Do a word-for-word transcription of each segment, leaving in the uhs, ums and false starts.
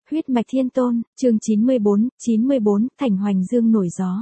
Huyết mạch thiên tôn, chương chín mươi bốn, chín mươi bốn, Thành Hoành Dương nổi gió.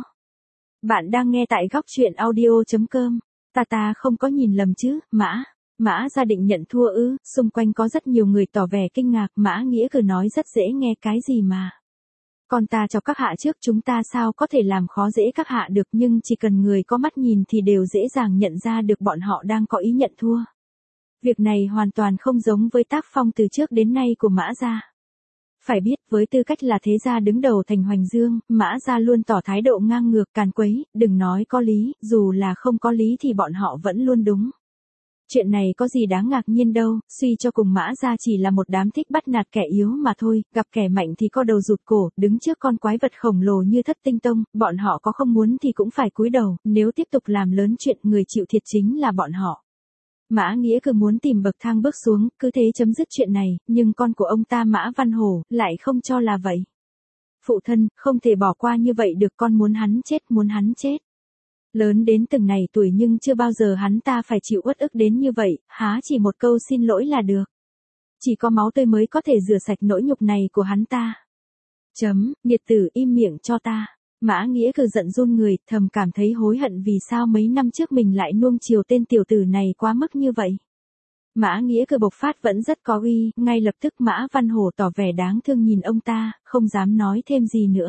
Bạn đang nghe tại góc truyện audio chấm com. Ta ta không có nhìn lầm chứ, Mã. Mã gia định nhận thua ư, xung quanh có rất nhiều người tỏ vẻ kinh ngạc, Mã Nghĩa cứ nói rất dễ nghe cái gì mà. Còn ta cho các hạ trước chúng ta sao có thể làm khó dễ các hạ được, nhưng chỉ cần người có mắt nhìn thì đều dễ dàng nhận ra được bọn họ đang có ý nhận thua. Việc này hoàn toàn không giống với tác phong từ trước đến nay của Mã gia. Phải biết, với tư cách là thế gia đứng đầu Thành Hoành Dương, Mã gia luôn tỏ thái độ ngang ngược càn quấy, đừng nói có lý, dù là không có lý thì bọn họ vẫn luôn đúng. Chuyện này có gì đáng ngạc nhiên đâu, suy cho cùng Mã gia chỉ là một đám thích bắt nạt kẻ yếu mà thôi, gặp kẻ mạnh thì co đầu rụt cổ, đứng trước con quái vật khổng lồ như Thất Tinh Tông, bọn họ có không muốn thì cũng phải cúi đầu, nếu tiếp tục làm lớn chuyện người chịu thiệt chính là bọn họ. Mã Nghĩa cứ muốn tìm bậc thang bước xuống, cứ thế chấm dứt chuyện này, nhưng con của ông ta Mã Văn Hổ lại không cho là vậy. Phụ thân, không thể bỏ qua như vậy được, con muốn hắn chết, muốn hắn chết. Lớn đến từng này tuổi nhưng chưa bao giờ hắn ta phải chịu uất ức đến như vậy, há chỉ một câu xin lỗi là được. Chỉ có máu tươi mới có thể rửa sạch nỗi nhục này của hắn ta. Chấm, nghiệt tử im miệng cho ta. Mã Nghĩa cứ giận run người, thầm cảm thấy hối hận vì sao mấy năm trước mình lại nuông chiều tên tiểu tử này quá mức như vậy. Mã Nghĩa cứ bộc phát vẫn rất có uy, ngay lập tức Mã Văn Hổ tỏ vẻ đáng thương nhìn ông ta, không dám nói thêm gì nữa.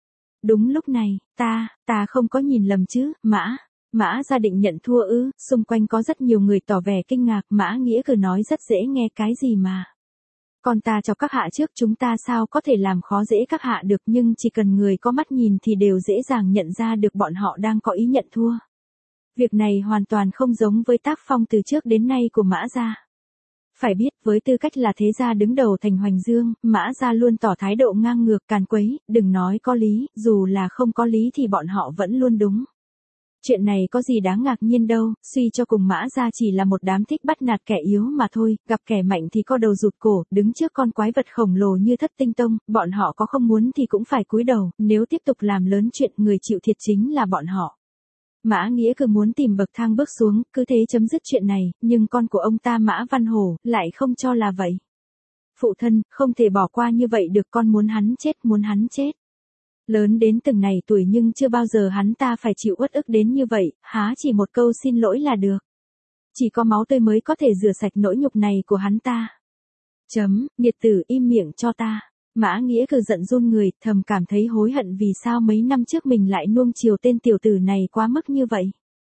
Đúng lúc này, ta, ta không có nhìn lầm chứ, Mã. Mã gia định nhận thua ư, xung quanh có rất nhiều người tỏ vẻ kinh ngạc, Mã Nghĩa cứ nói rất dễ nghe cái gì mà. Còn ta cho các hạ trước chúng ta sao có thể làm khó dễ các hạ được, nhưng chỉ cần người có mắt nhìn thì đều dễ dàng nhận ra được bọn họ đang có ý nhận thua. Việc này hoàn toàn không giống với tác phong từ trước đến nay của Mã gia. Phải biết, với tư cách là thế gia đứng đầu Thành Hoành Dương, Mã gia luôn tỏ thái độ ngang ngược càn quấy, đừng nói có lý, dù là không có lý thì bọn họ vẫn luôn đúng. Chuyện này có gì đáng ngạc nhiên đâu, suy cho cùng Mã gia chỉ là một đám thích bắt nạt kẻ yếu mà thôi, gặp kẻ mạnh thì co đầu rụt cổ, đứng trước con quái vật khổng lồ như Thất Tinh Tông, bọn họ có không muốn thì cũng phải cúi đầu, nếu tiếp tục làm lớn chuyện người chịu thiệt chính là bọn họ. Mã Nghĩa cứ muốn tìm bậc thang bước xuống, cứ thế chấm dứt chuyện này, nhưng con của ông ta Mã Văn Hổ lại không cho là vậy. Phụ thân, không thể bỏ qua như vậy được, con muốn hắn chết, muốn hắn chết. Lớn đến từng này tuổi nhưng chưa bao giờ hắn ta phải chịu uất ức đến như vậy, há chỉ một câu xin lỗi là được. Chỉ có máu tươi mới có thể rửa sạch nỗi nhục này của hắn ta. Chấm, nghiệt tử im miệng cho ta. Mã Nghĩa cứ giận run người, thầm cảm thấy hối hận vì sao mấy năm trước mình lại nuông chiều tên tiểu tử này quá mức như vậy.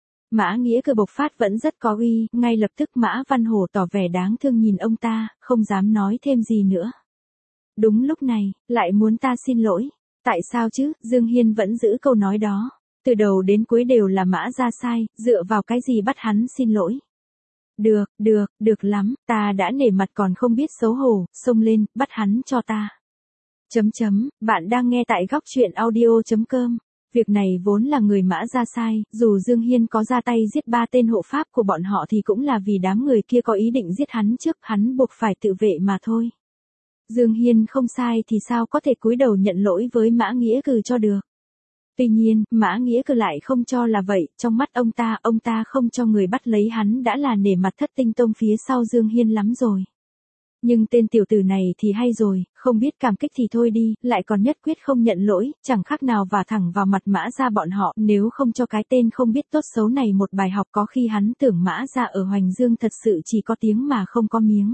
Mã Nghĩa cứ bộc phát vẫn rất có uy, ngay lập tức Mã Văn Hổ tỏ vẻ đáng thương nhìn ông ta, không dám nói thêm gì nữa. Đúng lúc này, lại muốn ta xin lỗi. Tại sao chứ, Dương Hiên vẫn giữ câu nói đó. Từ đầu đến cuối đều là Mã gia sai, dựa vào cái gì bắt hắn xin lỗi. Được, được, được lắm, ta đã nể mặt còn không biết xấu hổ, xông lên, bắt hắn cho ta. Chấm chấm, bạn đang nghe tại góc truyện audio chấm com. Việc này vốn là người Mã gia sai, dù Dương Hiên có ra tay giết ba tên hộ pháp của bọn họ thì cũng là vì đám người kia có ý định giết hắn trước, hắn buộc phải tự vệ mà thôi. Dương Hiên không sai thì sao có thể cúi đầu nhận lỗi với Mã Nghĩa Cừ cho được. Tuy nhiên, Mã Nghĩa Cừ lại không cho là vậy, trong mắt ông ta, ông ta không cho người bắt lấy hắn đã là nể mặt Thất Tinh Tông phía sau Dương Hiên lắm rồi. Nhưng tên tiểu tử này thì hay rồi, không biết cảm kích thì thôi đi, lại còn nhất quyết không nhận lỗi, chẳng khác nào vả thẳng vào mặt Mã gia bọn họ, nếu không cho cái tên không biết tốt xấu này một bài học có khi hắn tưởng Mã gia ở Hoành Dương thật sự chỉ có tiếng mà không có miếng.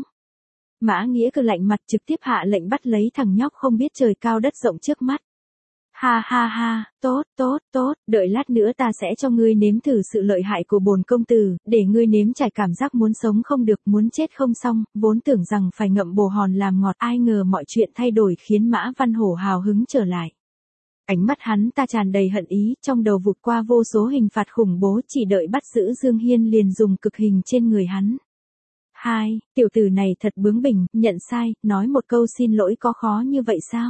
Mã Nghĩa cứ lạnh mặt trực tiếp hạ lệnh bắt lấy thằng nhóc không biết trời cao đất rộng trước mắt. Ha ha ha, tốt, tốt, tốt, đợi lát nữa ta sẽ cho ngươi nếm thử sự lợi hại của bổn công tử, để ngươi nếm trải cảm giác muốn sống không được, muốn chết không xong, vốn tưởng rằng phải ngậm bồ hòn làm ngọt, ai ngờ mọi chuyện thay đổi khiến Mã Văn Hổ hào hứng trở lại. Ánh mắt hắn ta tràn đầy hận ý, trong đầu vụt qua vô số hình phạt khủng bố, chỉ đợi bắt giữ Dương Hiên liền dùng cực hình trên người hắn. Hai, tiểu tử này thật bướng bỉnh, nhận sai, nói một câu xin lỗi có khó như vậy sao?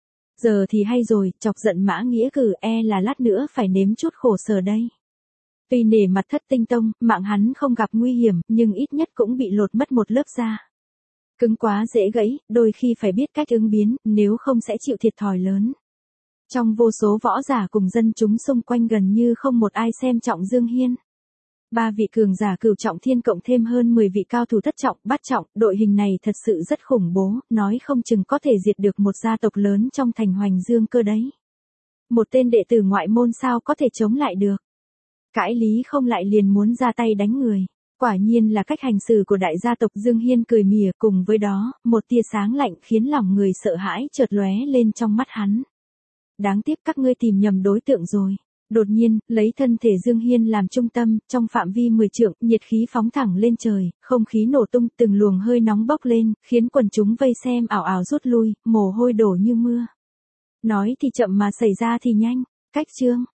Giờ thì hay rồi, chọc giận Mã Nghĩa Cừ e là lát nữa phải nếm chút khổ sở đây. Tuy nể mặt Thất Tinh Tông, mạng hắn không gặp nguy hiểm, nhưng ít nhất cũng bị lột mất một lớp da. Cứng quá dễ gãy, đôi khi phải biết cách ứng biến, nếu không sẽ chịu thiệt thòi lớn. Trong vô số võ giả cùng dân chúng xung quanh gần như không một ai xem trọng Dương Hiên. Ba vị cường giả cửu trọng thiên cộng thêm hơn mười vị cao thủ thất trọng, bát trọng, đội hình này thật sự rất khủng bố, nói không chừng có thể diệt được một gia tộc lớn trong thành Hoành Dương cơ đấy. Một tên đệ tử ngoại môn sao có thể chống lại được. Cãi lý không lại liền muốn ra tay đánh người. Quả nhiên là cách hành xử của đại gia tộc. Dương Hiên cười mỉa, cùng với đó, một tia sáng lạnh khiến lòng người sợ hãi chợt lóe lên trong mắt hắn. Đáng tiếc các ngươi tìm nhầm đối tượng rồi. Đột nhiên, lấy thân thể Dương Hiên làm trung tâm, trong phạm vi mười trượng, nhiệt khí phóng thẳng lên trời, không khí nổ tung, từng luồng hơi nóng bốc lên, khiến quần chúng vây xem ảo ảo rút lui, mồ hôi đổ như mưa. Nói thì chậm mà xảy ra thì nhanh. Cách chương